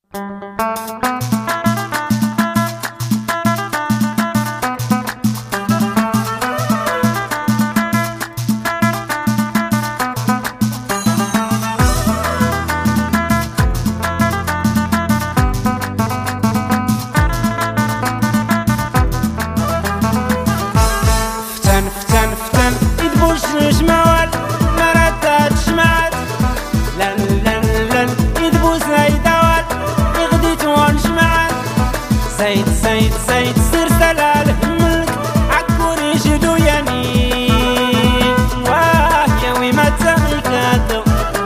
سيد سيد سيد سير سلال همك عكوري جدو يمين واه يا وي ما تغي كادو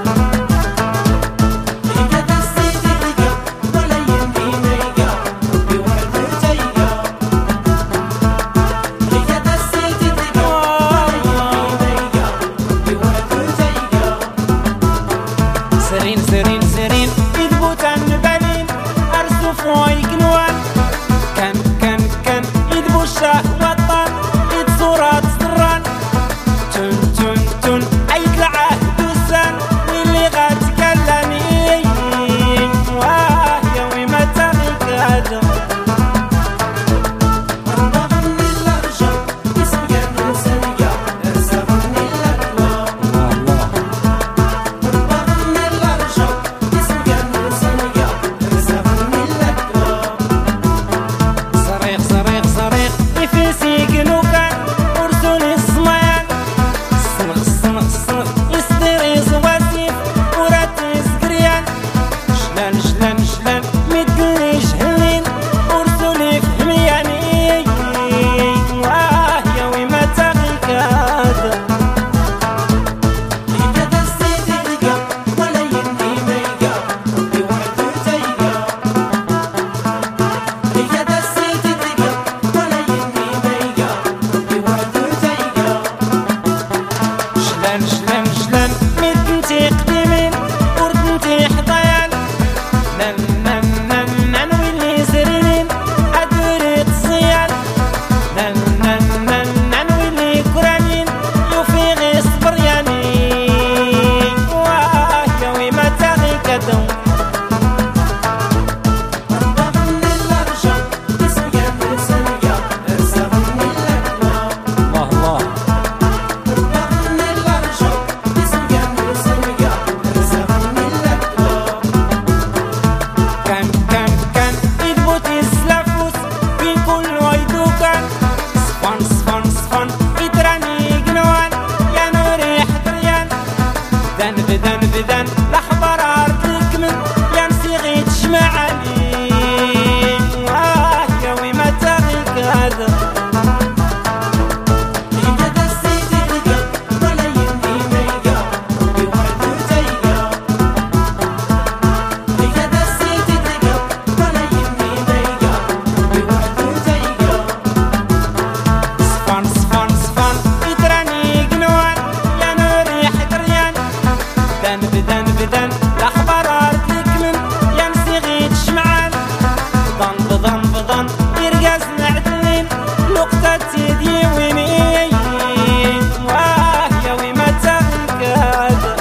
هيدا السيد اللي ولا يمدي ميقا بواحد تيقا هيدا السيد اللي ولا يمدي ميقا بواحد تيقا سرين سرين سرين يدبوت عن بالين أرسو فوي كنوان كان يدبو الشاه وطن يتصورات سران تون تون تون عيطلعه دوسان واللي غاتكلمي واه يا وي ما تغيك هذا ربغني الرجل يسقى نسقى ارسغني الأكوى ربغني الرجل يسقى نسقى ارسغني الأكوى صريخ صريخ صريخ يفيسي كنوكان ورسولي الصميان الصنغ الصنغ الصنغ يصدر يصواسيف وراتي سكريان شلان شلان شلان مدليش هلين ورسولي فهمياني واه يا وي ما تغيك هذا هيدا السيد اللي ولا يمدي ميقا بوحدو تيقا هيدا السيد اللي ولا يمدي ميقا بوحدو تيقا شلان شلان شلان ميت انتي قديمين ورد انتي حضيان نن نن نن نن ويلي سرينين ادوري تصيان نن نن نن نن ويلي كرانين يوفي غي صبر ياني واه يا وي ما تغيك هذا ربغني الرجل يسقى نسقى ارسغني الأكوى الله الله ربغني الرجل يسقى نسقى ارسغني الأكوى كان يدبوت يسلافوس بين كل ويدوكان صفن صفن صفن يدراني قنوان يا نوري حضريان بدن بدن بدن الأخبار عرضك من يا نسيغي تجمعني واه يا وي ما تغيك هذا هيدا السيد اللي ولا يمدي ميقا بوحدو تيقا هيدا السيد اللي ولا يمدي ميقا بوحدو تيقا صفن صفن صفن يدراني قنوان يا نوري حقريان بدن بدن بدن الأخبار عرضك من يا نسيغي تجمعان بضن بضن بضن يرقاز معدلين لقطة تيدي ويني واه يا وي ما تغيك هذا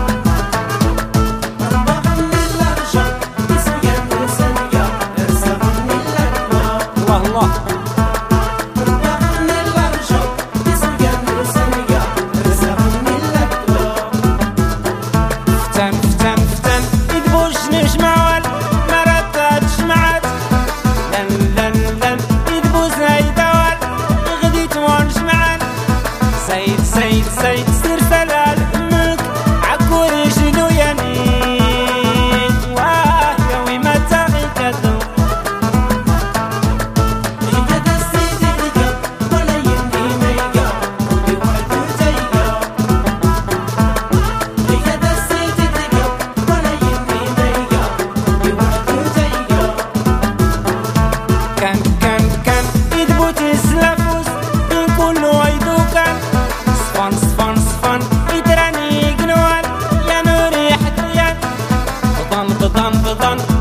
ربغني الرجل يسقى نسقى ارسغني الأكوى الله الله ربغني الرجل يسقى نسقى ارسغني الأكوى فتن فتن فتن يدبو جنيش موال مرات تجمعات لن لن لن يدبو زايدوال يغديت ونجمعان سيد سيد سيد سير سلال همك عكوري جدو يمين واه يا وي ما تغيك هذا هيدا السيد اللي ولا يمدي ميقا بوحدو تيقا هيدا السيد اللي ولا يمدي ميقا بوحدو تيقا كان يدبوت يسلافوس بين كل ويدوكان صفن صفن صفن يدراني قنوان يا نوري حدريان بضن بضن بضن